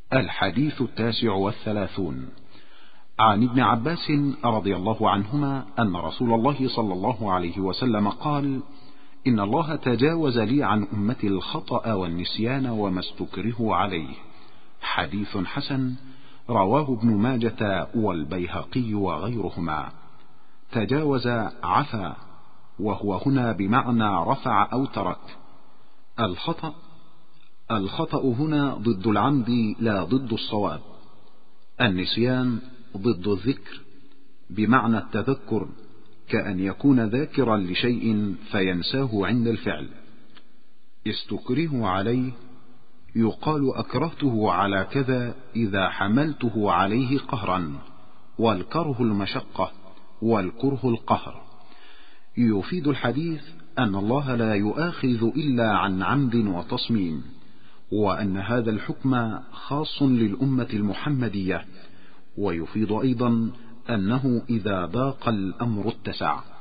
الحديث 39. عن ابن عباس رضي الله عنهما أن رسول الله صلى الله عليه وسلم قال: إن الله تجاوز لي عن أمتي الخطأ والنسيان وما استكرهوا عليه. حديث حسن، رواه ابن ماجة والبيهقي وغيرهما. تجاوز عفا، وهو هنا بمعنى رفع أو ترك. الخطأ هنا ضد العمد لا ضد الصواب. النسيان ضد الذكر بمعنى التذكر، كأن يكون ذاكرا لشيء فينساه عند الفعل. استكره عليه، يقال أكرهته على كذا إذا حملته عليه قهرا، والكره المشقة والكره القهر. يفيد الحديث أن الله لا يؤاخذ إلا عن عمد وتصميم، وأن هذا الحكم خاص للأمة المحمدية. ويفيد أيضا أنه إذا ضاق الأمر اتسع.